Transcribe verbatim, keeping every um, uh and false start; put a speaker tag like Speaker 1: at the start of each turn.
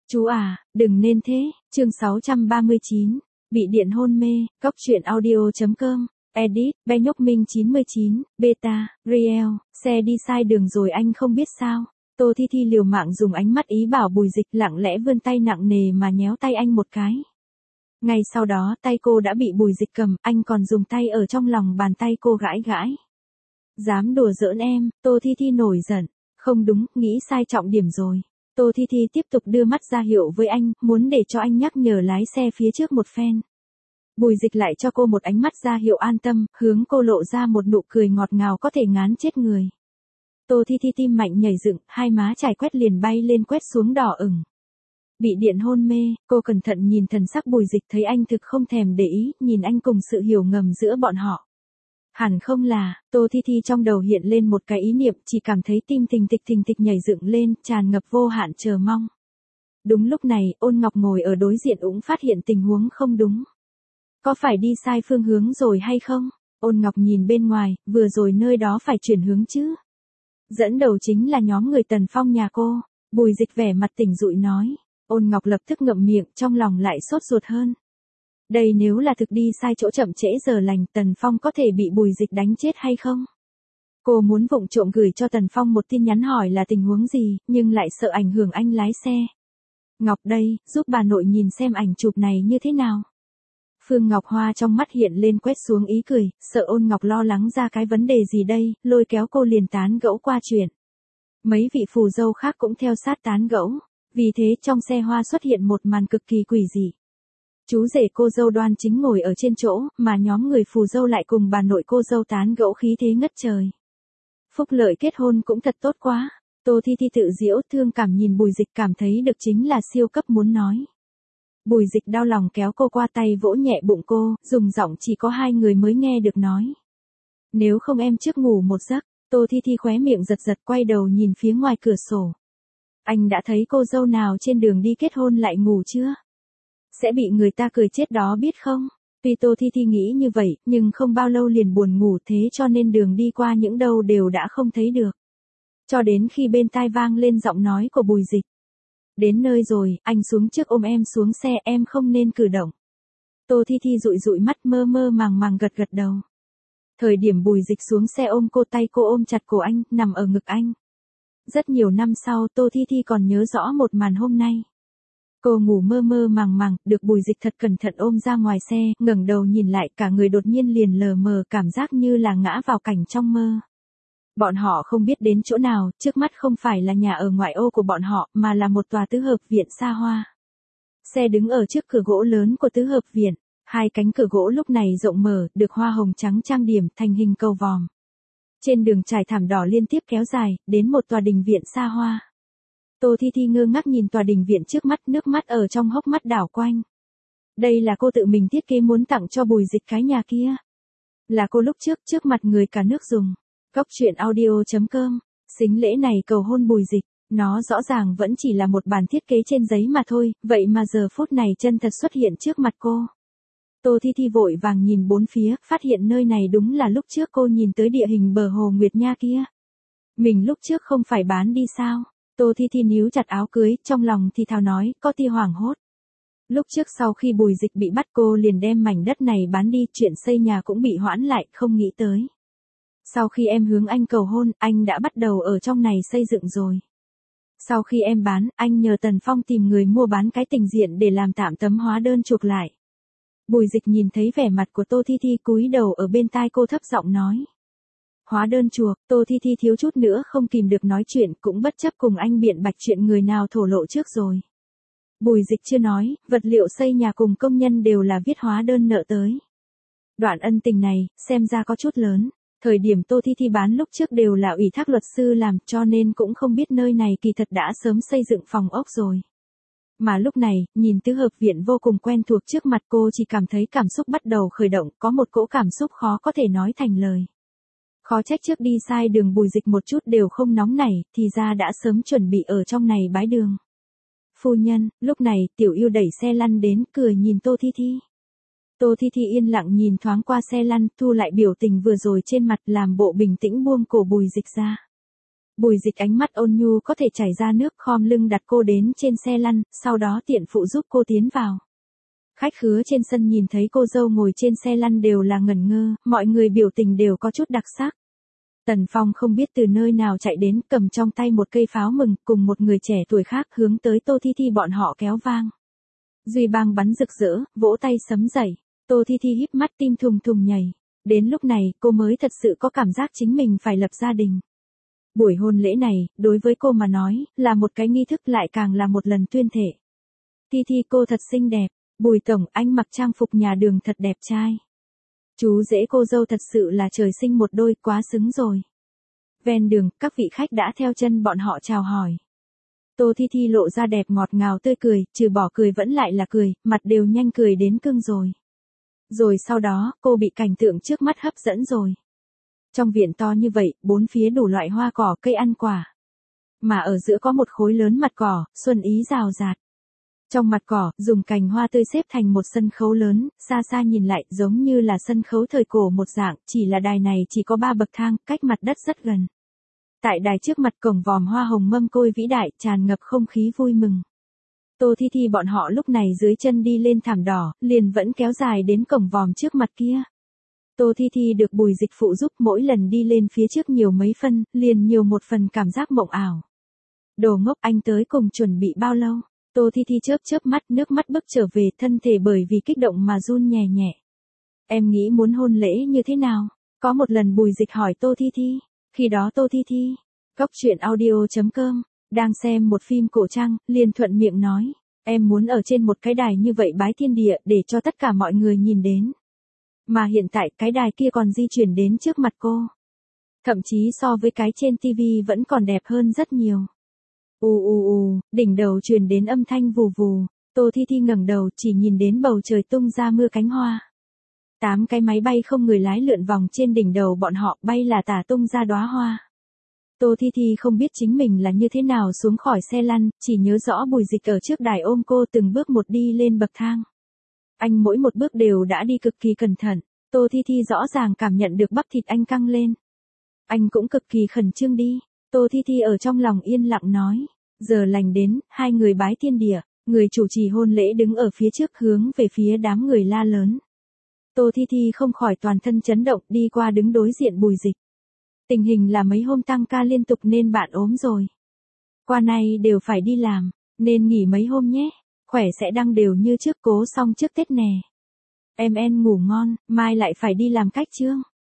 Speaker 1: Chú à, đừng nên thế, chương sáu trăm ba mươi chín, bị điện hôn mê, cóc truyện audio.com, edit, bé nhóc minh chín mươi chín, beta, Riel, xe đi sai đường rồi anh không biết sao. Tô Thi Thi liều mạng dùng ánh mắt ý bảo Bùi Dịch lặng lẽ vươn tay nặng nề mà nhéo tay anh một cái. Ngay sau đó tay cô đã bị Bùi Dịch cầm, anh còn dùng tay ở trong lòng bàn tay cô gãi gãi. Dám đùa giỡn em, Tô Thi Thi nổi giận, không đúng, nghĩ sai trọng điểm rồi. Tô Thi Thi tiếp tục đưa mắt ra hiệu với anh, muốn để cho anh nhắc nhở lái xe phía trước một phen. Bùi Dịch lại cho cô một ánh mắt ra hiệu an tâm, hướng cô lộ ra một nụ cười ngọt ngào có thể ngán chết người. Tô Thi Thi tim mạnh nhảy dựng, hai má trải quét liền bay lên quét xuống đỏ ửng. Bị điện hôn mê, cô cẩn thận nhìn thần sắc Bùi Dịch thấy anh thực không thèm để ý, nhìn anh cùng sự hiểu ngầm giữa bọn họ. Hẳn không là, Tô Thi Thi trong đầu hiện lên một cái ý niệm, chỉ cảm thấy tim thình thịch thình thịch nhảy dựng lên, tràn ngập vô hạn chờ mong. Đúng lúc này, Ôn Ngọc ngồi ở đối diện cũng phát hiện tình huống không đúng. Có phải đi sai phương hướng rồi hay không? Ôn Ngọc nhìn bên ngoài, vừa rồi nơi đó phải chuyển hướng chứ. Dẫn đầu chính là nhóm người Tần Phong nhà cô. Bùi Dịch vẻ mặt tỉnh rụi nói. Ôn Ngọc lập tức ngậm miệng, trong lòng lại sốt ruột hơn. Đây nếu là thực đi sai chỗ chậm trễ giờ lành, Tần Phong có thể bị Bùi Dịch đánh chết hay không? Cô muốn vụng trộm gửi cho Tần Phong một tin nhắn hỏi là tình huống gì, nhưng lại sợ ảnh hưởng anh lái xe. Ngọc đây, giúp bà nội nhìn xem ảnh chụp này như thế nào. Phương Ngọc Hoa trong mắt hiện lên quét xuống ý cười, sợ Ôn Ngọc lo lắng ra cái vấn đề gì đây, lôi kéo cô liền tán gẫu qua chuyện. Mấy vị phù dâu khác cũng theo sát tán gẫu, vì thế trong xe hoa xuất hiện một màn cực kỳ quỷ dị. Chú rể cô dâu Đoan Chính ngồi ở trên chỗ, mà nhóm người phù dâu lại cùng bà nội cô dâu tán gẫu khí thế ngất trời. Phúc lợi kết hôn cũng thật tốt quá. Tô Thi Thi tự giễu thương cảm nhìn Bùi Dịch cảm thấy được chính là siêu cấp muốn nói. Bùi Dịch đau lòng kéo cô qua tay vỗ nhẹ bụng cô, dùng giọng chỉ có hai người mới nghe được nói. Nếu không em trước ngủ một giấc. Tô Thi Thi khóe miệng giật giật quay đầu nhìn phía ngoài cửa sổ. Anh đã thấy cô dâu nào trên đường đi kết hôn lại ngủ chưa? Sẽ bị người ta cười chết đó biết không? Tuy Tô Thi Thi nghĩ như vậy, nhưng không bao lâu liền buồn ngủ thế cho nên đường đi qua những đâu đều đã không thấy được. Cho đến khi bên tai vang lên giọng nói của Bùi Dịch. Đến nơi rồi, anh xuống trước ôm em xuống xe, em không nên cử động. Tô Thi Thi dụi dụi mắt mơ mơ màng màng gật gật đầu. Thời điểm Bùi Dịch xuống xe ôm cô, tay cô ôm chặt cổ anh, nằm ở ngực anh. Rất nhiều năm sau Tô Thi Thi còn nhớ rõ một màn hôm nay. Cô ngủ mơ mơ màng màng, được Bùi Dịch thật cẩn thận ôm ra ngoài xe, ngẩng đầu nhìn lại cả người đột nhiên liền lờ mờ cảm giác như là ngã vào cảnh trong mơ. Bọn họ không biết đến chỗ nào, trước mắt không phải là nhà ở ngoại ô của bọn họ, mà là một tòa tứ hợp viện xa hoa. Xe đứng ở trước cửa gỗ lớn của tứ hợp viện, hai cánh cửa gỗ lúc này rộng mở, được hoa hồng trắng trang điểm thành hình cầu vòm. Trên đường trải thảm đỏ liên tiếp kéo dài, đến một tòa đình viện xa hoa. Tô Thi Thi ngơ ngác nhìn tòa đình viện trước mắt, nước mắt ở trong hốc mắt đảo quanh. Đây là cô tự mình thiết kế muốn tặng cho Bùi Dịch cái nhà kia. Là cô lúc trước trước mặt người cả nước dùng. Cóc truyện audio.com, xính lễ này cầu hôn Bùi Dịch, nó rõ ràng vẫn chỉ là một bản thiết kế trên giấy mà thôi, vậy mà giờ phút này chân thật xuất hiện trước mặt cô. Tô Thi Thi vội vàng nhìn bốn phía, phát hiện nơi này đúng là lúc trước cô nhìn tới địa hình bờ hồ Nguyệt Nha kia. Mình lúc trước không phải bán đi sao? Tô Thi Thi níu chặt áo cưới, trong lòng thì thào nói, có tia hoảng hốt. Lúc trước sau khi Bùi Dịch bị bắt cô liền đem mảnh đất này bán đi, chuyện xây nhà cũng bị hoãn lại, không nghĩ tới. Sau khi em hướng anh cầu hôn, anh đã bắt đầu ở trong này xây dựng rồi. Sau khi em bán, anh nhờ Tần Phong tìm người mua bán cái tình diện để làm tạm tấm hóa đơn chuộc lại. Bùi Dịch nhìn thấy vẻ mặt của Tô Thi Thi cúi đầu ở bên tai cô thấp giọng nói. Hóa đơn chuộc, Tô Thi Thi thiếu chút nữa không kìm được nói chuyện, cũng bất chấp cùng anh biện bạch chuyện người nào thổ lộ trước rồi. Bùi Dịch chưa nói, vật liệu xây nhà cùng công nhân đều là viết hóa đơn nợ tới. Đoạn ân tình này, xem ra có chút lớn. Thời điểm Tô Thi Thi bán lúc trước đều là ủy thác luật sư làm, cho nên cũng không biết nơi này kỳ thật đã sớm xây dựng phòng ốc rồi. Mà lúc này, nhìn tứ hợp viện vô cùng quen thuộc trước mặt cô chỉ cảm thấy cảm xúc bắt đầu khởi động, có một cỗ cảm xúc khó có thể nói thành lời. Khó trách trước đi sai đường Bùi Dịch một chút đều không nóng nảy, thì ra đã sớm chuẩn bị ở trong này bái đường. Phu nhân, lúc này Tiểu Yêu đẩy xe lăn đến, cười nhìn Tô Thi Thi. Tô Thi Thi yên lặng nhìn thoáng qua xe lăn, thu lại biểu tình vừa rồi trên mặt làm bộ bình tĩnh buông cổ Bùi Dịch ra. Bùi Dịch ánh mắt ôn nhu có thể chảy ra nước, khom lưng đặt cô đến trên xe lăn, sau đó tiện phụ giúp cô tiến vào. Khách khứa trên sân nhìn thấy cô dâu ngồi trên xe lăn đều là ngẩn ngơ, mọi người biểu tình đều có chút đặc sắc. Tần Phong không biết từ nơi nào chạy đến, cầm trong tay một cây pháo mừng, cùng một người trẻ tuổi khác hướng tới Tô Thi Thi bọn họ kéo vang. Duy bang bắn rực rỡ, vỗ tay sấm dậy. Tô Thi Thi híp mắt tim thùng thùng nhảy. Đến lúc này, cô mới thật sự có cảm giác chính mình phải lập gia đình. Buổi hôn lễ này, đối với cô mà nói, là một cái nghi thức, lại càng là một lần tuyên thệ. Thi Thi cô thật xinh đẹp. Bùi tổng, anh mặc trang phục nhà đường thật đẹp trai. Chú rể cô dâu thật sự là trời sinh một đôi, quá xứng rồi. Ven đường, các vị khách đã theo chân bọn họ chào hỏi. Tô Thi Thi lộ ra đẹp ngọt ngào tươi cười, trừ bỏ cười vẫn lại là cười, mặt đều nhanh cười đến cưng rồi. Rồi sau đó, cô bị cảnh tượng trước mắt hấp dẫn rồi. Trong viện to như vậy, bốn phía đủ loại hoa cỏ, cây ăn quả. Mà ở giữa có một khối lớn mặt cỏ, xuân ý rào rạt. Trong mặt cỏ, dùng cành hoa tươi xếp thành một sân khấu lớn, xa xa nhìn lại giống như là sân khấu thời cổ một dạng, chỉ là đài này chỉ có ba bậc thang, cách mặt đất rất gần. Tại đài trước mặt cổng vòm hoa hồng mâm côi vĩ đại, tràn ngập không khí vui mừng. Tô Thi Thi bọn họ lúc này dưới chân đi lên thảm đỏ, liền vẫn kéo dài đến cổng vòm trước mặt kia. Tô Thi Thi được Bùi Dịch phụ giúp, mỗi lần đi lên phía trước nhiều mấy phân, liền nhiều một phần cảm giác mộng ảo. Đồ ngốc, anh tới cùng chuẩn bị bao lâu? Tô Thi Thi chớp chớp mắt, nước mắt bức trở về, thân thể bởi vì kích động mà run nhẹ nhẹ. Em nghĩ muốn hôn lễ như thế nào? Có một lần Bùi Dịch hỏi Tô Thi Thi. Khi đó Tô Thi Thi, cốc truyện audio chấm com, đang xem một phim cổ trang, liền thuận miệng nói. Em muốn ở trên một cái đài như vậy bái thiên địa để cho tất cả mọi người nhìn đến. Mà hiện tại cái đài kia còn di chuyển đến trước mặt cô. Thậm chí so với cái trên tivi vẫn còn đẹp hơn rất nhiều. U u u, đỉnh đầu truyền đến âm thanh vù vù. Tô Thi Thi ngẩng đầu chỉ nhìn đến bầu trời tung ra mưa cánh hoa. Tám cái máy bay không người lái lượn vòng trên đỉnh đầu bọn họ, bay là tả tung ra đóa hoa. Tô Thi Thi không biết chính mình là như thế nào xuống khỏi xe lăn, chỉ nhớ rõ Bùi Dịch ở trước đài ôm cô từng bước một đi lên bậc thang. Anh mỗi một bước đều đã đi cực kỳ cẩn thận, Tô Thi Thi rõ ràng cảm nhận được bắp thịt anh căng lên. Anh cũng cực kỳ khẩn trương đi, Tô Thi Thi ở trong lòng yên lặng nói. Giờ lành đến, hai người bái thiên địa, người chủ trì hôn lễ đứng ở phía trước hướng về phía đám người la lớn. Tô Thi Thi không khỏi toàn thân chấn động, đi qua đứng đối diện Bùi Dịch. Tình hình là mấy hôm tăng ca liên tục nên bạn ốm rồi. Qua nay đều phải đi làm, nên nghỉ mấy hôm nhé, khỏe sẽ đăng đều như trước, cố xong trước Tết nè. Em en ngủ ngon, mai lại phải đi làm cách chương.